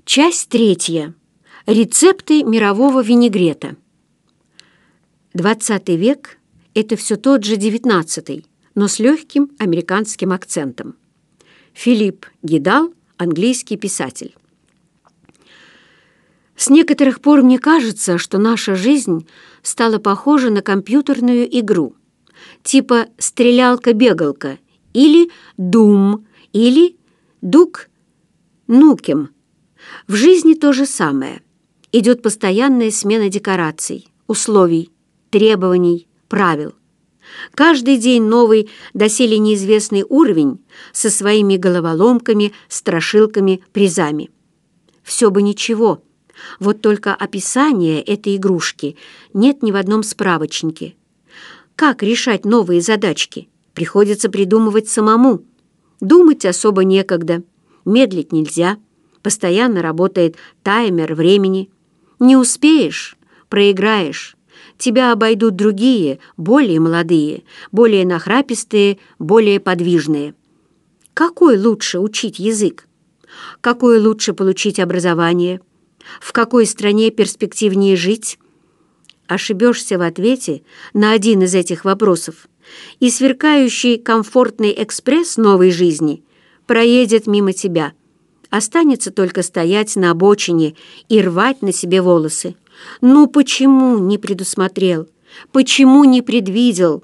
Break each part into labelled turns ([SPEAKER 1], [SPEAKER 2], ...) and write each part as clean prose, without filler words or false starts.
[SPEAKER 1] Часть третья. Рецепты мирового винегрета. 20 век – это все тот же 19-й, но с легким американским акцентом. Филипп Гидал, английский писатель. С некоторых пор мне кажется, что наша жизнь стала похожа на компьютерную игру, типа «Стрелялка-бегалка» или «Дум» или «Дук Нукем». В жизни то же самое. Идет постоянная смена декораций, условий, требований, правил. Каждый день новый, доселе неизвестный уровень со своими головоломками, страшилками, призами. Все бы ничего, вот только описания этой игрушки нет ни в одном справочнике. Как решать новые задачки? Приходится придумывать самому. Думать особо некогда, медлить нельзя. Постоянно работает таймер времени. Не успеешь — проиграешь. Тебя обойдут другие, более молодые, более нахрапистые, более подвижные. Какой лучше учить язык? Какое лучше получить образование? В какой стране перспективнее жить? Ошибешься в ответе на один из этих вопросов, и сверкающий комфортный экспресс новой жизни проедет мимо тебя. Останется только стоять на обочине и рвать на себе волосы. Ну почему не предусмотрел? Почему не предвидел?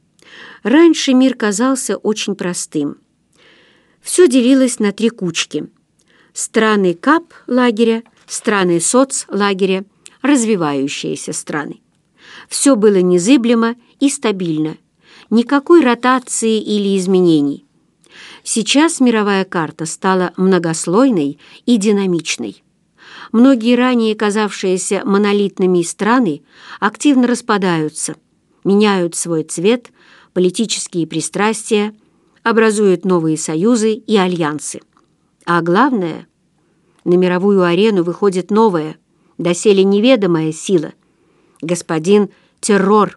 [SPEAKER 1] Раньше мир казался очень простым. Все делилось на три кучки. Страны КАП-лагеря, страны соцлагеря, развивающиеся страны. Все было незыблемо и стабильно. Никакой ротации или изменений. Сейчас мировая карта стала многослойной и динамичной. Многие ранее казавшиеся монолитными страны активно распадаются, меняют свой цвет, политические пристрастия, образуют новые союзы и альянсы. А главное, на мировую арену выходит новая, доселе неведомая сила – господин Террор.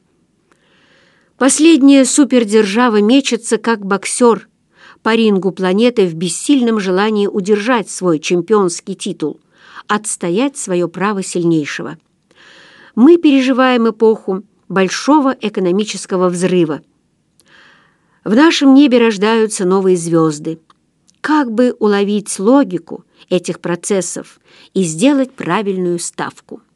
[SPEAKER 1] Последняя супердержава мечется, как боксер, по рингу планеты в бессильном желании удержать свой чемпионский титул, отстоять свое право сильнейшего. Мы переживаем эпоху большого экономического взрыва. В нашем небе рождаются новые звезды. Как бы уловить логику этих процессов и сделать правильную ставку?